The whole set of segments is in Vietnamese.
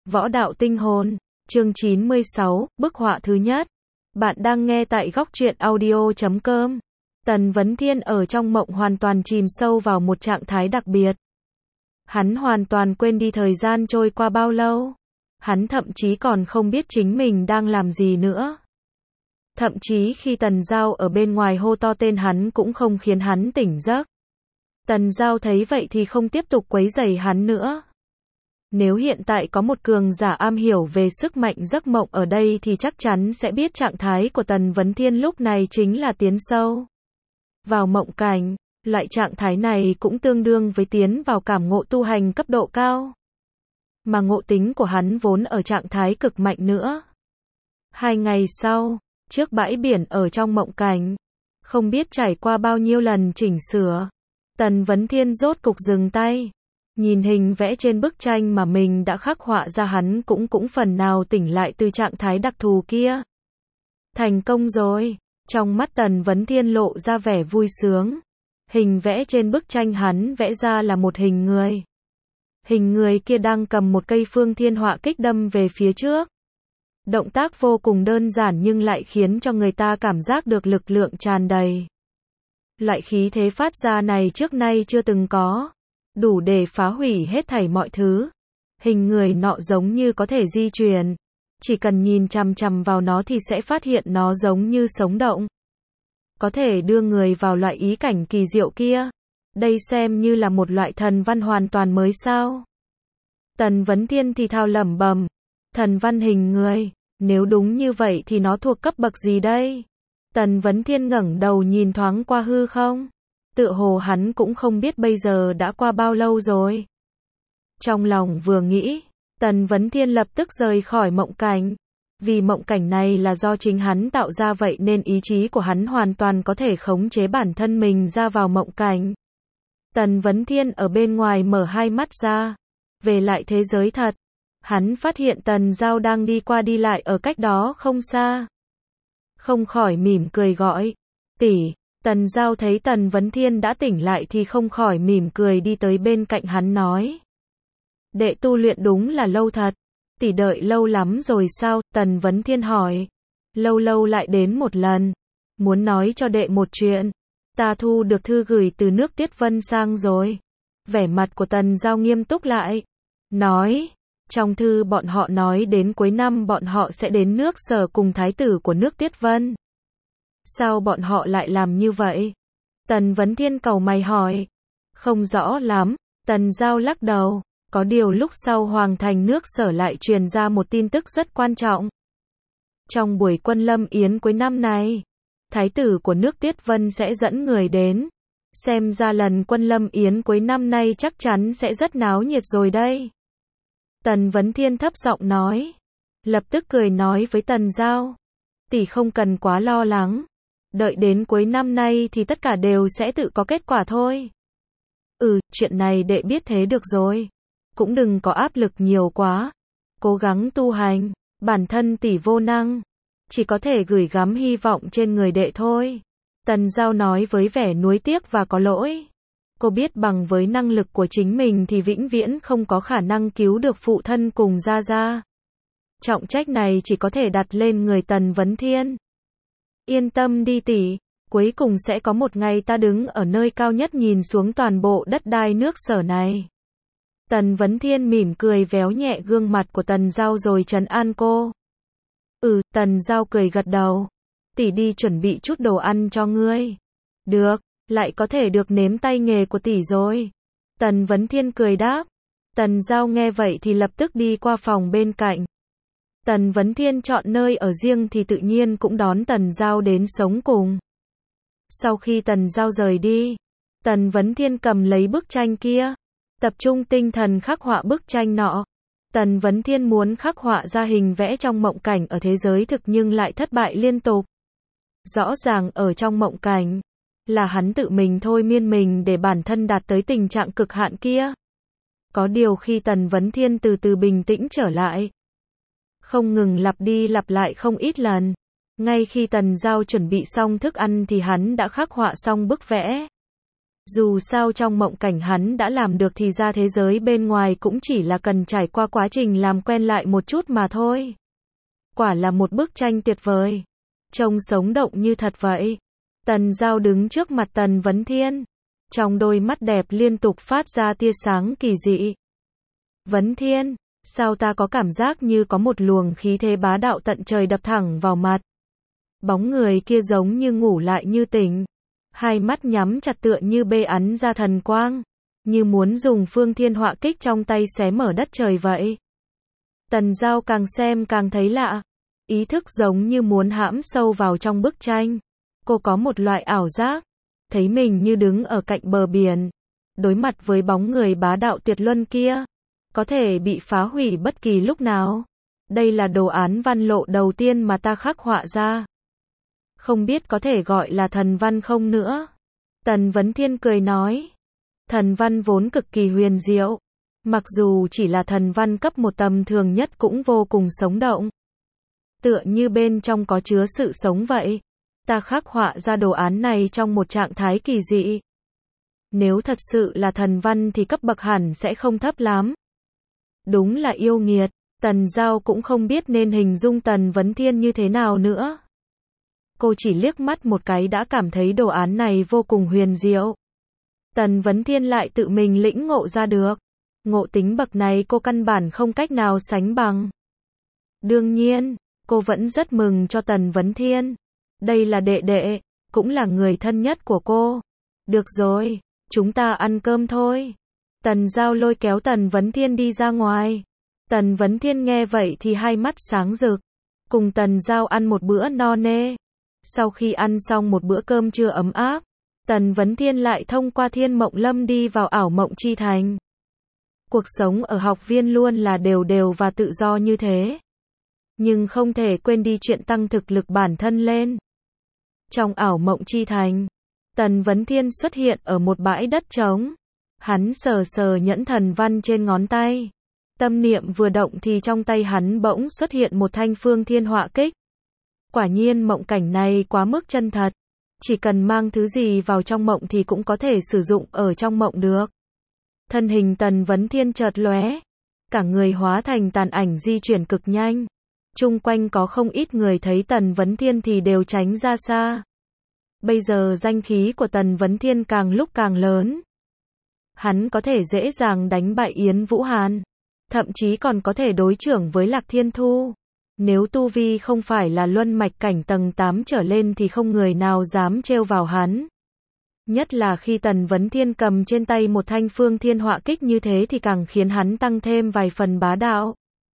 Võ đạo tinh hồn, chương 96, bức họa thứ nhất. Bạn đang nghe tại góc truyện audio.com. Tần Vấn Thiên ở trong mộng hoàn toàn chìm sâu vào một trạng thái đặc biệt. Hắn hoàn toàn quên đi thời gian trôi qua bao lâu. Hắn thậm chí còn không biết chính mình đang làm gì nữa. Thậm chí khi Tần Giao ở bên ngoài hô to tên hắn cũng không khiến hắn tỉnh giấc. Tần Giao thấy vậy thì không tiếp tục quấy rầy hắn nữa. Nếu hiện tại có một cường giả am hiểu về sức mạnh giấc mộng ở đây thì chắc chắn sẽ biết trạng thái của Tần Vấn Thiên lúc này chính là tiến sâu vào mộng cảnh. Loại trạng thái này cũng tương đương với tiến vào cảm ngộ tu hành cấp độ cao. Mà ngộ tính của hắn vốn ở trạng thái cực mạnh nữa. 2 ngày sau, trước bãi biển ở trong mộng cảnh, không biết trải qua bao nhiêu lần chỉnh sửa, Tần Vấn Thiên rốt cục dừng tay. Nhìn hình vẽ trên bức tranh mà mình đã khắc họa ra, hắn cũng phần nào tỉnh lại từ trạng thái đặc thù kia. Thành công rồi. Trong mắt Tần Vấn Thiên lộ ra vẻ vui sướng. Hình vẽ trên bức tranh hắn vẽ ra là một hình người. Hình người kia đang cầm một cây phương thiên họa kích đâm về phía trước. Động tác vô cùng đơn giản nhưng lại khiến cho người ta cảm giác được lực lượng tràn đầy. Loại khí thế phát ra này trước nay chưa từng có. Đủ để phá hủy hết thảy mọi thứ. Hình người nọ giống như có thể di chuyển. Chỉ cần nhìn chằm chằm vào nó thì sẽ phát hiện nó giống như sống động. Có thể đưa người vào loại ý cảnh kỳ diệu kia. Đây xem như là một loại thần văn hoàn toàn mới sao? Tần Vấn Thiên thì thào lẩm bẩm. Thần văn hình người. Nếu đúng như vậy thì nó thuộc cấp bậc gì đây? Tần Vấn Thiên ngẩng đầu nhìn thoáng qua hư không. Tựa hồ hắn cũng không biết bây giờ đã qua bao lâu rồi. Trong lòng vừa nghĩ, Tần Vấn Thiên lập tức rời khỏi mộng cảnh. Vì mộng cảnh này là do chính hắn tạo ra vậy nên ý chí của hắn hoàn toàn có thể khống chế bản thân mình ra vào mộng cảnh. Tần Vấn Thiên ở bên ngoài mở hai mắt ra. Về lại thế giới thật. Hắn phát hiện Tần Giao đang đi qua đi lại ở cách đó không xa. Không khỏi mỉm cười gọi. Tỷ. Tần Giao thấy Tần Vấn Thiên đã tỉnh lại thì không khỏi mỉm cười đi tới bên cạnh hắn nói. Đệ tu luyện đúng là lâu thật. Tỷ đợi lâu lắm rồi sao? Tần Vấn Thiên hỏi. Lâu lâu lại đến một lần. Muốn nói cho đệ một chuyện. Ta thu được thư gửi từ nước Tiết Vân sang rồi. Vẻ mặt của Tần Giao nghiêm túc lại. Nói. Trong thư bọn họ nói đến cuối năm bọn họ sẽ đến nước Sở cùng thái tử của nước Tiết Vân. Sao bọn họ lại làm như vậy? Tần Vấn Thiên cau mày hỏi. Không rõ lắm. Tần Giao lắc đầu. Có điều lúc sau Hoàng thành nước Sở lại truyền ra một tin tức rất quan trọng. Trong buổi Quân Lâm Yến cuối năm này, thái tử của nước Tiết Vân sẽ dẫn người đến. Xem ra lần Quân Lâm Yến cuối năm nay chắc chắn sẽ rất náo nhiệt rồi đây. Tần Vấn Thiên thấp giọng nói. Lập tức cười nói với Tần Giao. Tỷ không cần quá lo lắng. Đợi đến cuối năm nay thì tất cả đều sẽ tự có kết quả thôi. Chuyện này đệ biết thế được rồi. Cũng đừng có áp lực nhiều quá. Cố gắng tu hành. Bản thân tỷ vô năng. Chỉ có thể gửi gắm hy vọng trên người đệ thôi. Tần Giao nói với vẻ nuối tiếc và có lỗi. Cô biết bằng với năng lực của chính mình thì vĩnh viễn không có khả năng cứu được phụ thân cùng Gia Gia. Trọng trách này chỉ có thể đặt lên người Tần Vấn Thiên. Yên tâm đi tỷ, cuối cùng sẽ có một ngày ta đứng ở nơi cao nhất nhìn xuống toàn bộ đất đai nước Sở này. Tần Vấn Thiên mỉm cười véo nhẹ gương mặt của Tần Giao rồi trấn an cô. Tần Giao cười gật đầu. Tỷ đi chuẩn bị chút đồ ăn cho ngươi. Được, lại có thể được nếm tay nghề của tỷ rồi. Tần Vấn Thiên cười đáp. Tần Giao nghe vậy thì lập tức đi qua phòng bên cạnh. Tần Vấn Thiên chọn nơi ở riêng thì tự nhiên cũng đón Tần Giao đến sống cùng. Sau khi Tần Giao rời đi, Tần Vấn Thiên cầm lấy bức tranh kia, tập trung tinh thần khắc họa bức tranh nọ. Tần Vấn Thiên muốn khắc họa ra hình vẽ trong mộng cảnh ở thế giới thực nhưng lại thất bại liên tục. Rõ ràng ở trong mộng cảnh, là hắn tự mình thôi miên mình để bản thân đạt tới tình trạng cực hạn kia. Có điều khi Tần Vấn Thiên từ từ bình tĩnh trở lại, không ngừng lặp đi lặp lại không ít lần. Ngay khi Tần Giao chuẩn bị xong thức ăn thì hắn đã khắc họa xong bức vẽ. Dù sao trong mộng cảnh hắn đã làm được thì ra thế giới bên ngoài cũng chỉ là cần trải qua quá trình làm quen lại một chút mà thôi. Quả là một bức tranh tuyệt vời. Trông sống động như thật vậy. Tần Giao đứng trước mặt Tần Vấn Thiên. Trong đôi mắt đẹp liên tục phát ra tia sáng kỳ dị. Vấn Thiên, sao ta có cảm giác như có một luồng khí thế bá đạo tận trời đập thẳng vào mặt. Bóng người kia giống như ngủ lại như tỉnh. Hai mắt nhắm chặt tựa như bê ắn ra thần quang. Như muốn dùng phương thiên họa kích trong tay xé mở đất trời vậy. Tần Giao càng xem càng thấy lạ. Ý thức giống như muốn hãm sâu vào trong bức tranh. Cô có một loại ảo giác. Thấy mình như đứng ở cạnh bờ biển. Đối mặt với bóng người bá đạo tuyệt luân kia. Có thể bị phá hủy bất kỳ lúc nào. Đây là đồ án văn lộ đầu tiên mà ta khắc họa ra. Không biết có thể gọi là thần văn không nữa. Tần Vấn Thiên cười nói. Thần văn vốn cực kỳ huyền diệu. Mặc dù chỉ là thần văn cấp một tầm thường nhất cũng vô cùng sống động. Tựa như bên trong có chứa sự sống vậy. Ta khắc họa ra đồ án này trong một trạng thái kỳ dị. Nếu thật sự là thần văn thì cấp bậc hẳn sẽ không thấp lắm. Đúng là yêu nghiệt. Tần Giao cũng không biết nên hình dung Tần Vấn Thiên như thế nào nữa. Cô chỉ liếc mắt một cái đã cảm thấy đồ án này vô cùng huyền diệu. Tần Vấn Thiên lại tự mình lĩnh ngộ ra được. Ngộ tính bậc này cô căn bản không cách nào sánh bằng. Đương nhiên, cô vẫn rất mừng cho Tần Vấn Thiên. Đây là đệ đệ, cũng là người thân nhất của cô. Được rồi, chúng ta ăn cơm thôi. Tần Giao lôi kéo Tần Vấn Thiên đi ra ngoài. Tần Vấn Thiên nghe vậy thì hai mắt sáng rực. Cùng Tần Giao ăn một bữa no nê. Sau khi ăn xong một bữa cơm trưa ấm áp, Tần Vấn Thiên lại thông qua Thiên Mộng Lâm đi vào ảo mộng chi thành. Cuộc sống ở học viên luôn là đều đều và tự do như thế. Nhưng không thể quên đi chuyện tăng thực lực bản thân lên. Trong ảo mộng chi thành, Tần Vấn Thiên xuất hiện ở một bãi đất trống. Hắn sờ sờ nhẫn thần văn trên ngón tay. Tâm niệm vừa động thì trong tay hắn bỗng xuất hiện một thanh phương thiên họa kích. Quả nhiên mộng cảnh này quá mức chân thật. Chỉ cần mang thứ gì vào trong mộng thì cũng có thể sử dụng ở trong mộng được. Thân hình Tần Vấn Thiên chợt lóe. Cả người hóa thành tàn ảnh di chuyển cực nhanh. Chung quanh có không ít người thấy Tần Vấn Thiên thì đều tránh ra xa. Bây giờ danh khí của Tần Vấn Thiên càng lúc càng lớn. Hắn có thể dễ dàng đánh bại Yến Vũ Hàn. Thậm chí còn có thể đối chưởng với Lạc Thiên Thu. Nếu tu vi không phải là luân mạch cảnh tầng 8 trở lên thì không người nào dám trêu vào hắn. Nhất là khi Tần Vấn Thiên cầm trên tay một thanh phương thiên họa kích như thế thì càng khiến hắn tăng thêm vài phần bá đạo.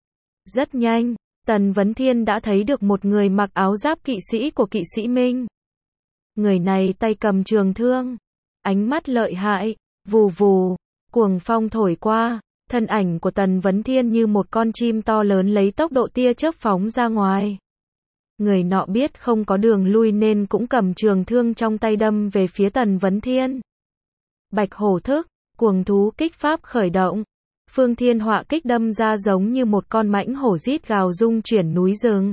Rất nhanh, Tần Vấn Thiên đã thấy được một người mặc áo giáp kỵ sĩ của kỵ sĩ Minh. Người này tay cầm trường thương, ánh mắt lợi hại, vù vù, cuồng phong thổi qua, thân ảnh của Tần Vấn Thiên như một con chim to lớn lấy tốc độ tia chớp phóng ra ngoài. Người nọ biết không có đường lui nên cũng cầm trường thương trong tay đâm về phía Tần Vấn Thiên. Bạch hổ thức, cuồng thú kích pháp khởi động. Phương thiên họa kích đâm ra giống như một con mãnh hổ rít gào rung chuyển núi rừng.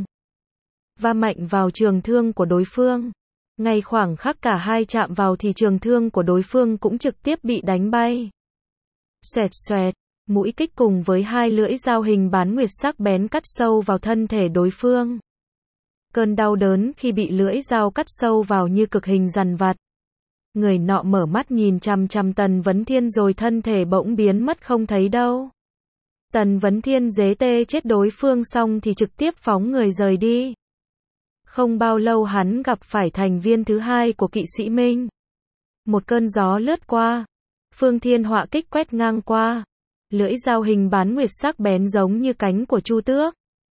Va mạnh vào trường thương của đối phương. Ngay khoảng khắc cả hai chạm vào thì trường thương của đối phương cũng trực tiếp bị đánh bay. Xoẹt xoẹt, mũi kích cùng với hai lưỡi dao hình bán nguyệt sắc bén cắt sâu vào thân thể đối phương. Cơn đau đớn khi bị lưỡi dao cắt sâu vào như cực hình dằn vặt. Người nọ mở mắt nhìn chằm chằm Tần Vấn Thiên rồi thân thể bỗng biến mất không thấy đâu. Tần Vấn Thiên giế tê chết đối phương xong thì trực tiếp phóng người rời đi. Không bao lâu hắn gặp phải thành viên thứ hai của kỵ sĩ Minh. Một cơn gió lướt qua. Phương thiên họa kích quét ngang qua. Lưỡi dao hình bán nguyệt sắc bén giống như cánh của chu tước.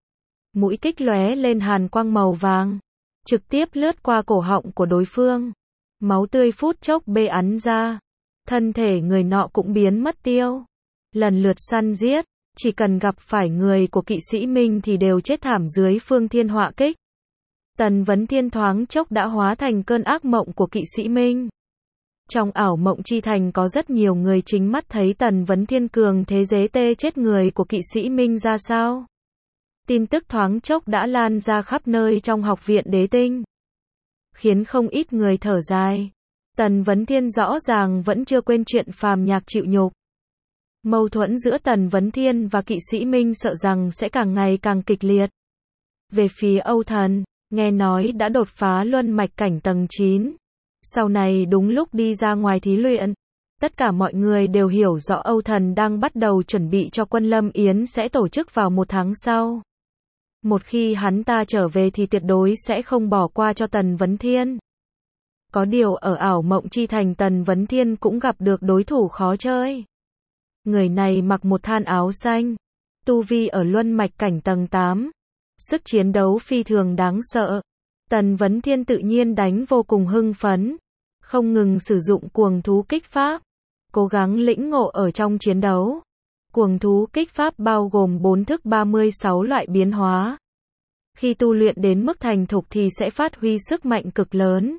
Mũi kích lóe lên hàn quang màu vàng. Trực tiếp lướt qua cổ họng của đối phương. Máu tươi phút chốc bê ắn ra. Thân thể người nọ cũng biến mất tiêu. Lần lượt săn giết. Chỉ cần gặp phải người của kỵ sĩ Minh thì đều chết thảm dưới phương thiên họa kích. Tần Vấn Thiên thoáng chốc đã hóa thành cơn ác mộng của kỵ sĩ Minh. Trong ảo mộng chi thành có rất nhiều người chính mắt thấy Tần Vấn Thiên cường thế giế tê chết người của kỵ sĩ Minh ra sao. Tin tức thoáng chốc đã lan ra khắp nơi trong học viện Đế Tinh. Khiến không ít người thở dài. Tần Vấn Thiên rõ ràng vẫn chưa quên chuyện phàm nhạc chịu nhục. Mâu thuẫn giữa Tần Vấn Thiên và Kỵ Sĩ Minh sợ rằng sẽ càng ngày càng kịch liệt. Về phía Âu Thần, nghe nói đã đột phá luân mạch cảnh tầng 9. Sau này đúng lúc đi ra ngoài thí luyện. Tất cả mọi người đều hiểu rõ Âu Thần đang bắt đầu chuẩn bị cho quân Lâm Yến sẽ tổ chức vào 1 tháng sau. Một khi hắn ta trở về thì tuyệt đối sẽ không bỏ qua cho Tần Vấn Thiên. Có điều ở ảo mộng chi thành Tần Vấn Thiên cũng gặp được đối thủ khó chơi. Người này mặc một than áo xanh, tu vi ở luân mạch cảnh tầng 8. Sức chiến đấu phi thường đáng sợ. Tần Vấn Thiên tự nhiên đánh vô cùng hưng phấn, không ngừng sử dụng cuồng thú kích pháp, cố gắng lĩnh ngộ ở trong chiến đấu. Cuồng thú kích pháp bao gồm 4 thức 36 loại biến hóa. Khi tu luyện đến mức thành thục thì sẽ phát huy sức mạnh cực lớn.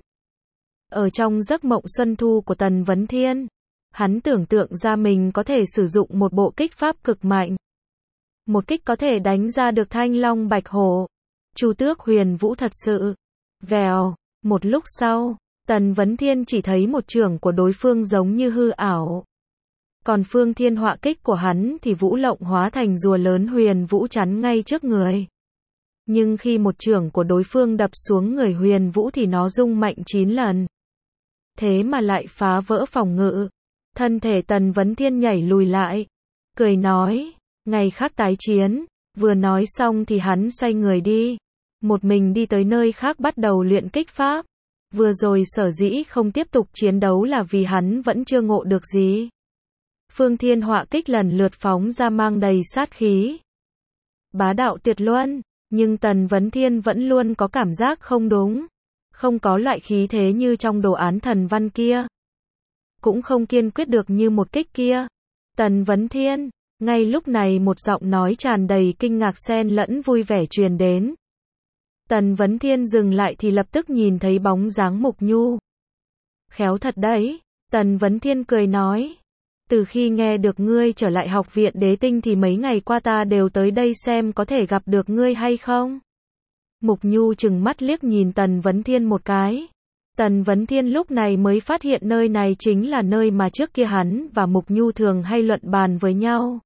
Ở trong giấc mộng xuân thu của Tần Vấn Thiên, hắn tưởng tượng ra mình có thể sử dụng một bộ kích pháp cực mạnh. Một kích có thể đánh ra được Thanh Long Bạch Hổ, Chu Tước Huyền Vũ thật sự. Vèo, một lúc sau, Tần Vấn Thiên chỉ thấy một chưởng của đối phương giống như hư ảo. Còn phương thiên họa kích của hắn thì vũ lộng hóa thành rùa lớn Huyền Vũ chắn ngay trước người. Nhưng khi một chưởng của đối phương đập xuống người Huyền Vũ thì nó rung mạnh 9 lần. Thế mà lại phá vỡ phòng ngự. Thân thể Tần Vấn Thiên nhảy lùi lại, cười nói, ngày khác tái chiến. Vừa nói xong thì hắn xoay người đi, một mình đi tới nơi khác bắt đầu luyện kích pháp. Vừa rồi sở dĩ không tiếp tục chiến đấu là vì hắn vẫn chưa ngộ được gì. Phương thiên họa kích lần lượt phóng ra mang đầy sát khí, bá đạo tuyệt luân, nhưng Tần Vấn Thiên vẫn luôn có cảm giác không đúng. Không có loại khí thế như trong đồ án thần văn kia, cũng không kiên quyết được như một kích kia. Tần Vấn Thiên, ngay lúc này một giọng nói tràn đầy kinh ngạc xen lẫn vui vẻ truyền đến. Tần Vấn Thiên dừng lại thì lập tức nhìn thấy bóng dáng Mục Nhu. Khéo thật đấy, Tần Vấn Thiên cười nói. Từ khi nghe được ngươi trở lại học viện Đế Tinh thì mấy ngày qua ta đều tới đây xem có thể gặp được ngươi hay không. Mục Nhu trừng mắt liếc nhìn Tần Vấn Thiên một cái. Tần Vấn Thiên lúc này mới phát hiện nơi này chính là nơi mà trước kia hắn và Mục Nhu thường hay luận bàn với nhau.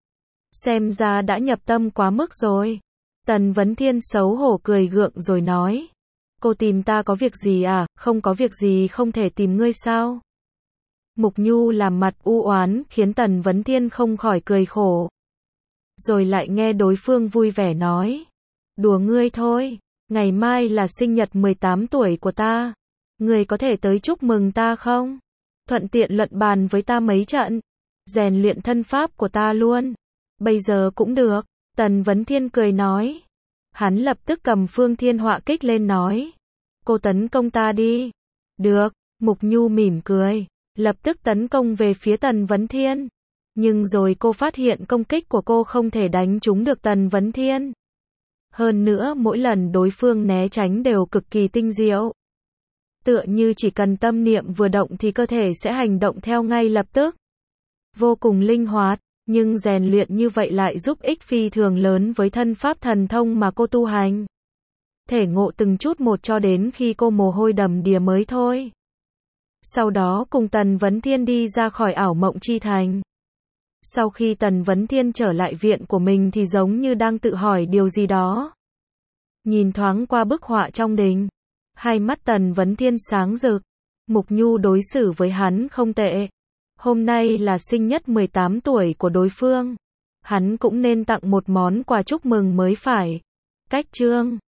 Xem ra đã nhập tâm quá mức rồi. Tần Vấn Thiên xấu hổ cười gượng rồi nói. Cô tìm ta có việc gì à? Không có việc gì không thể tìm ngươi sao? Mục Nhu làm mặt u oán khiến Tần Vấn Thiên không khỏi cười khổ. Rồi lại nghe đối phương vui vẻ nói. Đùa ngươi thôi, ngày mai là sinh nhật 18 tuổi của ta. Ngươi có thể tới chúc mừng ta không? Thuận tiện luận bàn với ta mấy trận, rèn luyện thân pháp của ta luôn. Bây giờ cũng được, Tần Vấn Thiên cười nói. Hắn lập tức cầm phương thiên họa kích lên nói. Cô tấn công ta đi. Được, Mục Nhu mỉm cười, lập tức tấn công về phía Tần Vấn Thiên. Nhưng rồi cô phát hiện công kích của cô không thể đánh trúng được Tần Vấn Thiên. Hơn nữa mỗi lần đối phương né tránh đều cực kỳ tinh diệu. Tựa như chỉ cần tâm niệm vừa động thì cơ thể sẽ hành động theo ngay lập tức. Vô cùng linh hoạt, nhưng rèn luyện như vậy lại giúp ích phi thường lớn với thân pháp thần thông mà cô tu hành. Thể ngộ từng chút một cho đến khi cô mồ hôi đầm đìa mới thôi. Sau đó cùng Tần Vấn Thiên đi ra khỏi ảo mộng chi thành. Sau khi Tần Vấn Thiên trở lại viện của mình thì giống như đang tự hỏi điều gì đó. Nhìn thoáng qua bức họa trong đình, hai mắt Tần Vấn Thiên sáng rực. Mục Nhu đối xử với hắn không tệ. Hôm nay là sinh nhật 18 tuổi của đối phương. Hắn cũng nên tặng một món quà chúc mừng mới phải. Cách chương